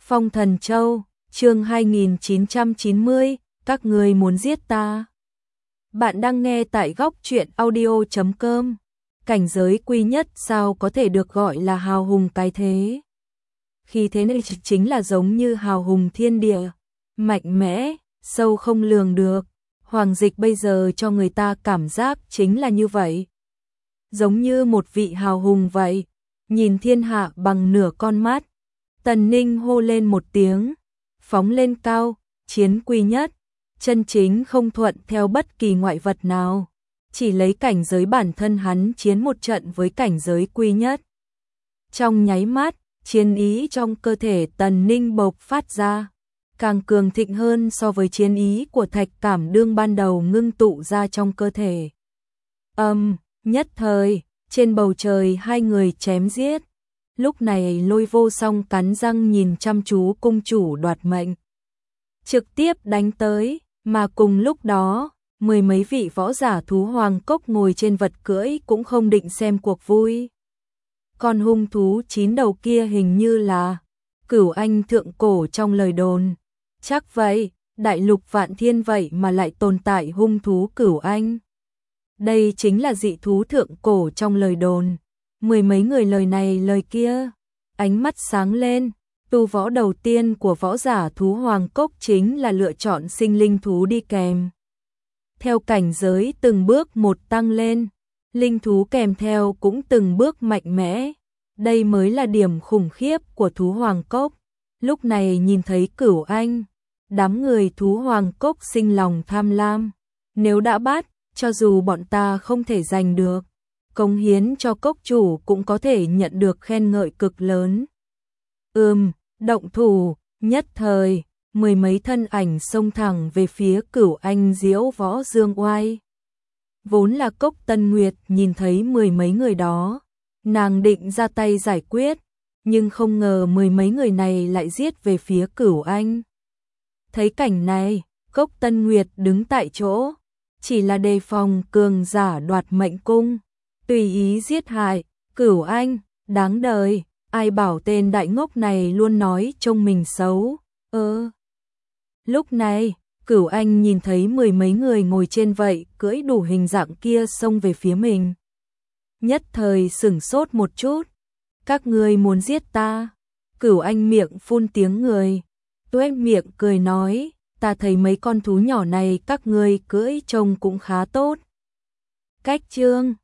Phong Thần Châu, chương 2990, các ngươi muốn giết ta. Bạn đang nghe tại góc truyện audio.com. Cảnh giới quy nhất sao có thể được gọi là hào hùng cái thế? Khi thế này chính là giống như hào hùng thiên địa, mạnh mẽ, sâu không lường được. Hoàng Dịch bây giờ cho người ta cảm giác chính là như vậy. Giống như một vị hào hùng vậy, nhìn thiên hạ bằng nửa con mắt. Tần Ninh hô lên một tiếng, phóng lên cao, chiến quy nhất, chân chính không thuận theo bất kỳ ngoại vật nào, chỉ lấy cảnh giới bản thân hắn chiến một trận với cảnh giới quy nhất. Trong nháy mắt, chiến ý trong cơ thể Tần Ninh bộc phát ra, càng cường thịnh hơn so với chiến ý của Thạch Cảm Đương ban đầu ngưng tụ ra trong cơ thể. Nhất thời, trên bầu trời hai người chém giết. Lúc này Lôi Vô Song cắn răng nhìn chăm chú cung chủ đoạt mệnh, trực tiếp đánh tới, mà cùng lúc đó, mười mấy vị võ giả thú hoàng cốc ngồi trên vật cưỡi cũng không định xem cuộc vui. Con hung thú 9 đầu kia hình như là Cửu Anh thượng cổ trong lời đồn. Chắc vậy, đại lục vạn thiên vậy mà lại tồn tại hung thú Cửu Anh. Đây chính là dị thú thượng cổ trong lời đồn. Mười mấy người lời này lời kia, ánh mắt sáng lên, tu võ đầu tiên của võ giả thú hoàng cốc chính là lựa chọn sinh linh thú đi kèm. Theo cảnh giới từng bước một tăng lên, linh thú kèm theo cũng từng bước mạnh mẽ. Đây mới là điểm khủng khiếp của thú hoàng cốc. Lúc này nhìn thấy Cửu Anh, đám người thú hoàng cốc sinh lòng tham lam. Nếu đã bắt, cho dù bọn ta không thể giành được, cống hiến cho cốc chủ cũng có thể nhận được khen ngợi cực lớn. Động thủ, nhất thời, mười mấy thân ảnh xông thẳng về phía Cửu Anh diễu võ dương oai. Vốn là Cốc Tân Nguyệt nhìn thấy mười mấy người đó, nàng định ra tay giải quyết, nhưng không ngờ mười mấy người này lại giết về phía Cửu Anh. Thấy cảnh này, Cốc Tân Nguyệt đứng tại chỗ, chỉ là đề phòng cường giả đoạt mệnh cung, tùy ý giết hại. Cửu Anh, đáng đời, ai bảo tên đại ngốc này luôn nói trông mình xấu. Lúc này, Cửu Anh nhìn thấy mười mấy người ngồi trên vậy cưỡi đủ hình dạng kia xông về phía mình, nhất thời sửng sốt một chút. Các ngươi muốn giết ta? Cửu Anh miệng phun tiếng người, tuét miệng cười nói, ta thấy mấy con thú nhỏ này các ngươi cưỡi trông cũng khá tốt. Cách chương